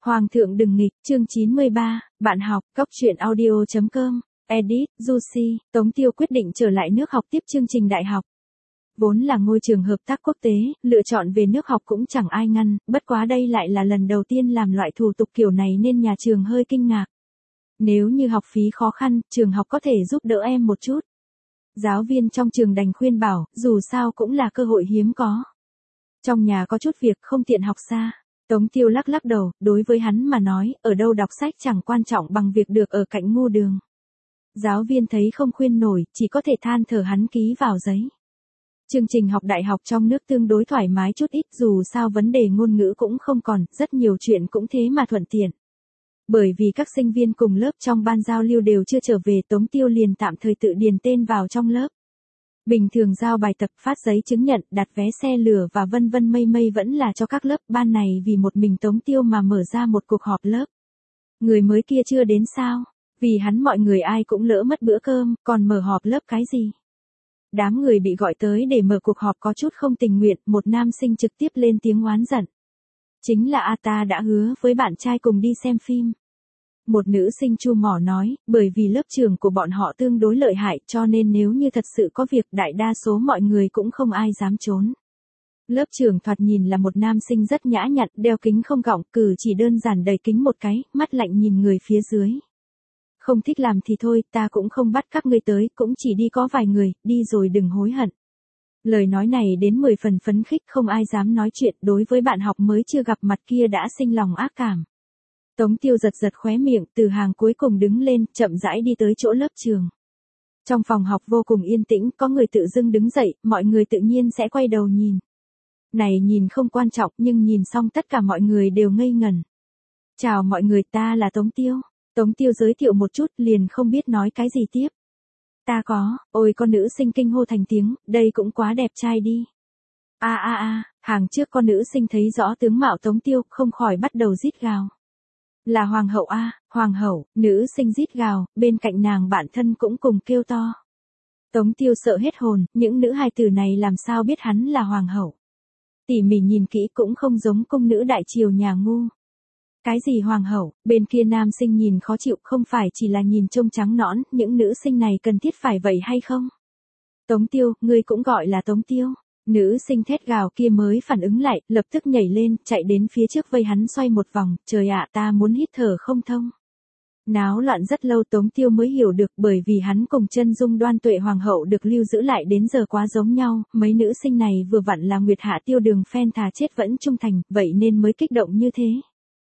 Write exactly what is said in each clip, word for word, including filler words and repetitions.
Hoàng thượng đừng nghịch, chương chín mươi ba, bạn học, góc truyện audio chấm com, edit, Juicy, Tống Tiêu quyết định trở lại nước học tiếp chương trình đại học. Vốn là ngôi trường hợp tác quốc tế, lựa chọn về nước học cũng chẳng ai ngăn, bất quá đây lại là lần đầu tiên làm loại thủ tục kiểu này nên nhà trường hơi kinh ngạc. Nếu như học phí khó khăn, trường học có thể giúp đỡ em một chút. Giáo viên trong trường đành khuyên bảo, dù sao cũng là cơ hội hiếm có. Trong nhà có chút việc không tiện học xa. Tống Tiêu lắc lắc đầu, đối với hắn mà nói, ở đâu đọc sách chẳng quan trọng bằng việc được ở cạnh ngu đường. Giáo viên thấy không khuyên nổi, chỉ có thể than thở hắn ký vào giấy. Chương trình học đại học trong nước tương đối thoải mái chút ít, dù sao vấn đề ngôn ngữ cũng không còn, rất nhiều chuyện cũng thế mà thuận tiện. Bởi vì các sinh viên cùng lớp trong ban giao lưu đều chưa trở về, Tống Tiêu liền tạm thời tự điền tên vào trong lớp. Bình thường giao bài tập, phát giấy chứng nhận, đặt vé xe lửa và vân vân mây mây vẫn là cho các lớp. Ban này vì một mình Tống Tiêu mà mở ra một cuộc họp lớp. Người mới kia chưa đến sao? Vì hắn mọi người ai cũng lỡ mất bữa cơm, còn mở họp lớp cái gì? Đám người bị gọi tới để mở cuộc họp có chút không tình nguyện, một nam sinh trực tiếp lên tiếng oán giận. Chính là A ta đã hứa với bạn trai cùng đi xem phim. Một nữ sinh chu mỏ nói, bởi vì lớp trường của bọn họ tương đối lợi hại cho nên nếu như thật sự có việc đại đa số mọi người cũng không ai dám trốn. Lớp trường thoạt nhìn là một nam sinh rất nhã nhặn, đeo kính không gọng, cử chỉ đơn giản đầy kính một cái, mắt lạnh nhìn người phía dưới. Không thích làm thì thôi, ta cũng không bắt các ngươi tới, cũng chỉ đi có vài người, đi rồi đừng hối hận. Lời nói này đến mười phần phấn khích, không ai dám nói chuyện, đối với bạn học mới chưa gặp mặt kia đã sinh lòng ác cảm. Tống Tiêu giật giật khóe miệng, từ hàng cuối cùng đứng lên, chậm rãi đi tới chỗ lớp trường. Trong phòng học vô cùng yên tĩnh, có người tự dưng đứng dậy, mọi người tự nhiên sẽ quay đầu nhìn. Này nhìn không quan trọng, nhưng nhìn xong tất cả mọi người đều ngây ngẩn. Chào mọi người, ta là Tống Tiêu. Tống Tiêu giới thiệu một chút, liền không biết nói cái gì tiếp. Ta có, ôi con nữ sinh kinh hô thành tiếng, đây cũng quá đẹp trai đi. A a a, hàng trước con nữ sinh thấy rõ tướng mạo Tống Tiêu, không khỏi bắt đầu rít gào. Là hoàng hậu a, hoàng hậu, nữ sinh rít gào, bên cạnh nàng bạn thân cũng cùng kêu to. Tống Tiêu sợ hết hồn, những nữ hài tử này làm sao biết hắn là hoàng hậu. Tỉ mỉ nhìn kỹ cũng không giống cung nữ đại triều nhà ngu. Cái gì hoàng hậu, bên kia nam sinh nhìn khó chịu, không phải chỉ là nhìn trông trắng nõn, những nữ sinh này cần thiết phải vậy hay không? Tống Tiêu, ngươi cũng gọi là Tống Tiêu. Nữ sinh thét gào kia mới phản ứng lại, lập tức nhảy lên, chạy đến phía trước vây hắn xoay một vòng, trời ạ ta muốn hít thở không thông. Náo loạn rất lâu Tống Tiêu mới hiểu được, bởi vì hắn cùng chân dung đoan tuệ hoàng hậu được lưu giữ lại đến giờ quá giống nhau, mấy nữ sinh này vừa vặn là Nguyệt Hạ Tiêu Đường fan thà chết vẫn trung thành, vậy nên mới kích động như thế.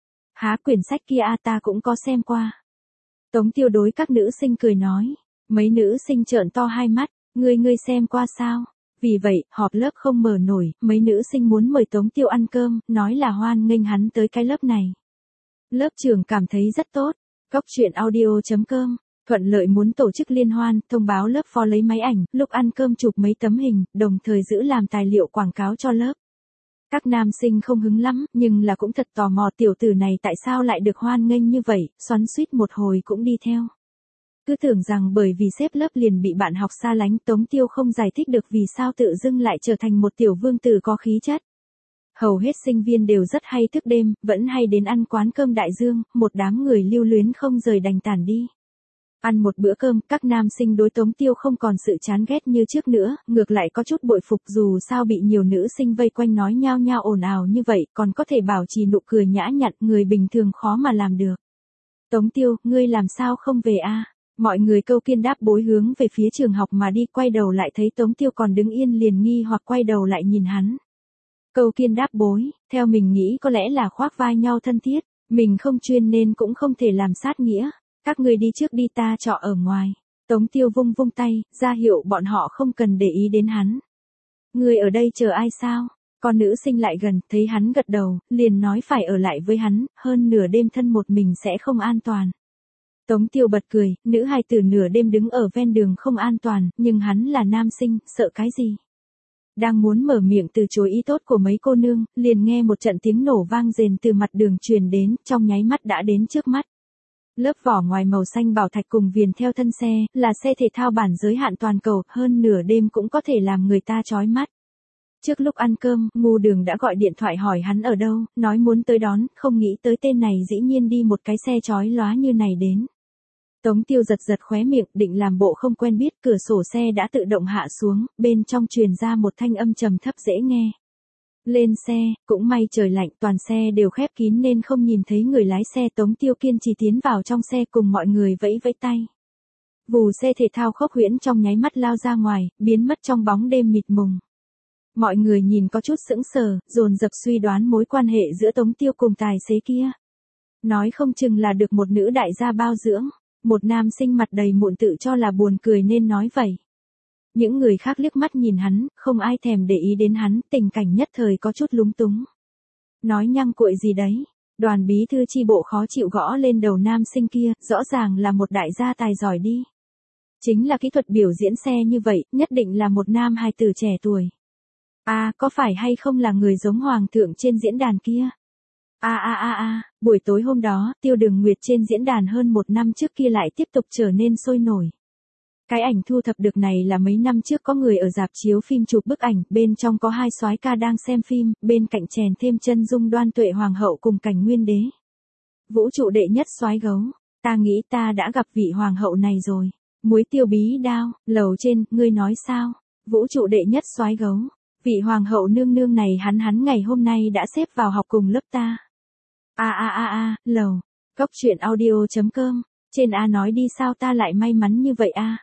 Há quyển sách kia a ta cũng có xem qua. Tống Tiêu đối các nữ sinh cười nói, mấy nữ sinh trợn to hai mắt, ngươi ngươi xem qua sao? Vì vậy, họp lớp không mở nổi, mấy nữ sinh muốn mời Tống Tiêu ăn cơm, nói là hoan nghênh hắn tới cái lớp này. Lớp trường cảm thấy rất tốt. Góc truyện audio chấm com, thuận lợi muốn tổ chức liên hoan, thông báo lớp phó lấy máy ảnh, lúc ăn cơm chụp mấy tấm hình, đồng thời giữ làm tài liệu quảng cáo cho lớp. Các nam sinh không hứng lắm, nhưng là cũng thật tò mò tiểu tử này tại sao lại được hoan nghênh như vậy, xoắn xuýt một hồi cũng đi theo. Cứ tưởng rằng bởi vì xếp lớp liền bị bạn học xa lánh, Tống Tiêu không giải thích được vì sao tự dưng lại trở thành một tiểu vương tử có khí chất. Hầu hết sinh viên đều rất hay thức đêm, vẫn hay đến ăn quán cơm đại dương, một đám người lưu luyến không rời đành tản đi. Ăn một bữa cơm, các nam sinh đối Tống Tiêu không còn sự chán ghét như trước nữa, ngược lại có chút bội phục dù sao bị nhiều nữ sinh vây quanh nói nhao nhao ồn ào như vậy, còn có thể bảo trì nụ cười nhã nhặn, người bình thường khó mà làm được. Tống Tiêu, ngươi làm sao không về a? Mọi người câu kiên đáp bối hướng về phía trường học mà đi, quay đầu lại thấy Tống Tiêu còn đứng yên liền nghi hoặc quay đầu lại nhìn hắn. Câu kiên đáp bối, theo mình nghĩ có lẽ là khoác vai nhau thân thiết, mình không chuyên nên cũng không thể làm sát nghĩa, các người đi trước đi ta trọ ở ngoài. Tống Tiêu vung vung tay, ra hiệu bọn họ không cần để ý đến hắn. Người ở đây chờ ai sao? Con nữ sinh lại gần, thấy hắn gật đầu, liền nói phải ở lại với hắn, hơn nửa đêm thân một mình sẽ không an toàn. Tống Tiêu bật cười, nữ hài tử nửa đêm đứng ở ven đường không an toàn, nhưng hắn là nam sinh, sợ cái gì? Đang muốn mở miệng từ chối ý tốt của mấy cô nương, liền nghe một trận tiếng nổ vang rền từ mặt đường truyền đến, trong nháy mắt đã đến trước mắt. Lớp vỏ ngoài màu xanh bảo thạch cùng viền theo thân xe, là xe thể thao bản giới hạn toàn cầu, hơn nửa đêm cũng có thể làm người ta chói mắt. Trước lúc ăn cơm, Ngu Đường đã gọi điện thoại hỏi hắn ở đâu, nói muốn tới đón, không nghĩ tới tên này dĩ nhiên đi một cái xe chói lóa như này đến. Tống Tiêu giật giật khóe miệng, định làm bộ không quen biết, cửa sổ xe đã tự động hạ xuống, bên trong truyền ra một thanh âm trầm thấp dễ nghe. Lên xe, cũng may trời lạnh, toàn xe đều khép kín nên không nhìn thấy người lái xe. Tống Tiêu kiên trì tiến vào trong xe cùng mọi người vẫy vẫy tay. Vù xe thể thao khốc huyễn trong nháy mắt lao ra ngoài, biến mất trong bóng đêm mịt mùng. Mọi người nhìn có chút sững sờ, dồn dập suy đoán mối quan hệ giữa Tống Tiêu cùng tài xế kia. Nói không chừng là được một nữ đại gia bao dưỡng, một nam sinh mặt đầy mụn tự cho là buồn cười nên nói vậy. Những người khác liếc mắt nhìn hắn, không ai thèm để ý đến hắn, tình cảnh nhất thời có chút lúng túng. Nói nhăng cuội gì đấy, Đoàn bí thư chi bộ khó chịu gõ lên đầu nam sinh kia, rõ ràng là một đại gia tài giỏi đi. Chính là kỹ thuật biểu diễn xe như vậy, nhất định là một nam hài tử trẻ tuổi. À, có phải hay không là người giống hoàng thượng trên diễn đàn kia? A a a a, buổi tối hôm đó, Tiêu Đường Nguyệt trên diễn đàn hơn một năm trước kia lại tiếp tục trở nên sôi nổi. Cái ảnh thu thập được này là mấy năm trước có người ở rạp chiếu phim chụp bức ảnh, bên trong có hai soái ca đang xem phim, bên cạnh chèn thêm chân dung Đoan Tuệ hoàng hậu cùng Cảnh Nguyên đế. Vũ trụ đệ nhất soái gấu, ta nghĩ ta đã gặp vị hoàng hậu này rồi. Muối tiêu bí đao, lầu trên, ngươi nói sao? Vũ trụ đệ nhất soái gấu, vị hoàng hậu nương nương này hắn hắn ngày hôm nay đã xếp vào học cùng lớp ta. A a a a, lầu, góc truyện audio chấm com, trên A nói đi sao ta lại may mắn như vậy a?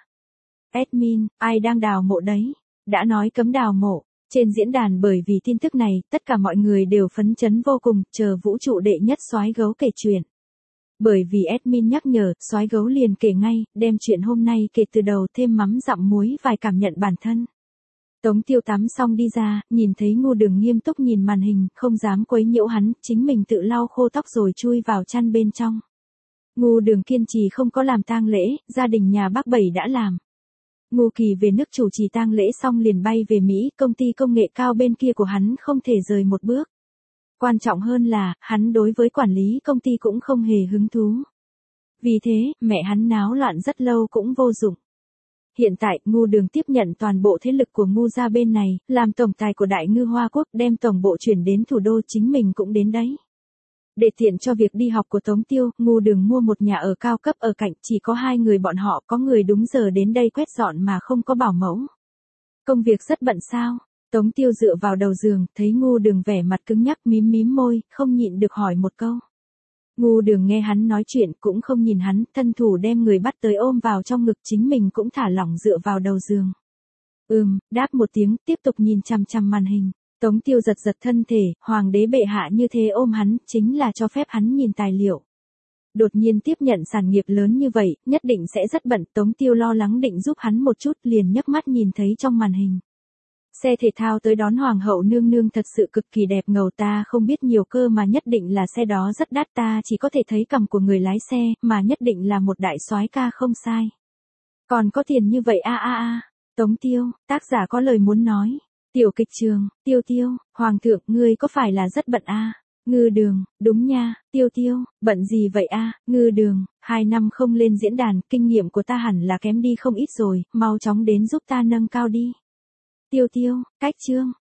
Admin, ai đang đào mộ đấy? Đã nói cấm đào mộ. Trên diễn đàn bởi vì tin tức này, tất cả mọi người đều phấn chấn vô cùng, chờ vũ trụ đệ nhất soái gấu kể chuyện. Bởi vì admin nhắc nhở, soái gấu liền kể ngay, đem chuyện hôm nay kể từ đầu, thêm mắm dặm muối vài cảm nhận bản thân. Tống Tiêu tắm xong đi ra, nhìn thấy Ngu Đường nghiêm túc nhìn màn hình, không dám quấy nhiễu hắn, chính mình tự lau khô tóc rồi chui vào chăn bên trong. Ngu Đường kiên trì không có làm tang lễ, gia đình nhà bác Bảy đã làm. Ngô Kỳ về nước chủ trì tang lễ xong liền bay về Mỹ, công ty công nghệ cao bên kia của hắn không thể rời một bước. Quan trọng hơn là, hắn đối với quản lý công ty cũng không hề hứng thú. Vì thế, mẹ hắn náo loạn rất lâu cũng vô dụng. Hiện tại, Ngu Đường tiếp nhận toàn bộ thế lực của Ngu gia bên này, làm tổng tài của Đại Ngư Hoa Quốc, đem tổng bộ chuyển đến thủ đô, chính mình cũng đến đấy. Để tiện cho việc đi học của Tống Tiêu, Ngu Đường mua một nhà ở cao cấp ở cạnh, chỉ có hai người bọn họ, có người đúng giờ đến đây quét dọn mà không có bảo mẫu. Công việc rất bận sao? Tống Tiêu dựa vào đầu giường, thấy Ngu Đường vẻ mặt cứng nhắc mím mím môi, không nhịn được hỏi một câu. Ngu Đường nghe hắn nói chuyện cũng không nhìn hắn, thân thủ đem người bắt tới ôm vào trong ngực, chính mình cũng thả lỏng dựa vào đầu giường. Ừm, đáp một tiếng, tiếp tục nhìn chằm chằm màn hình. Tống Tiêu giật giật thân thể, hoàng đế bệ hạ như thế ôm hắn, chính là cho phép hắn nhìn tài liệu. Đột nhiên tiếp nhận sản nghiệp lớn như vậy, nhất định sẽ rất bận. Tống Tiêu lo lắng định giúp hắn một chút, liền nhấc mắt nhìn thấy trong màn hình. Xe thể thao tới đón hoàng hậu nương nương thật sự cực kỳ đẹp ngầu, ta không biết nhiều cơ mà nhất định là xe đó rất đắt, ta chỉ có thể thấy cằm của người lái xe, mà nhất định là một đại soái ca không sai. Còn có tiền như vậy a a a. Tống Tiêu, tác giả có lời muốn nói. Tiểu kịch trường, Tiêu Tiêu, hoàng thượng, ngươi có phải là rất bận a? À? Ngư Đường, đúng nha, Tiêu Tiêu, bận gì vậy a? À? Ngư Đường, hai năm không lên diễn đàn, kinh nghiệm của ta hẳn là kém đi không ít rồi, mau chóng đến giúp ta nâng cao đi. Tiêu Tiêu, cách chương,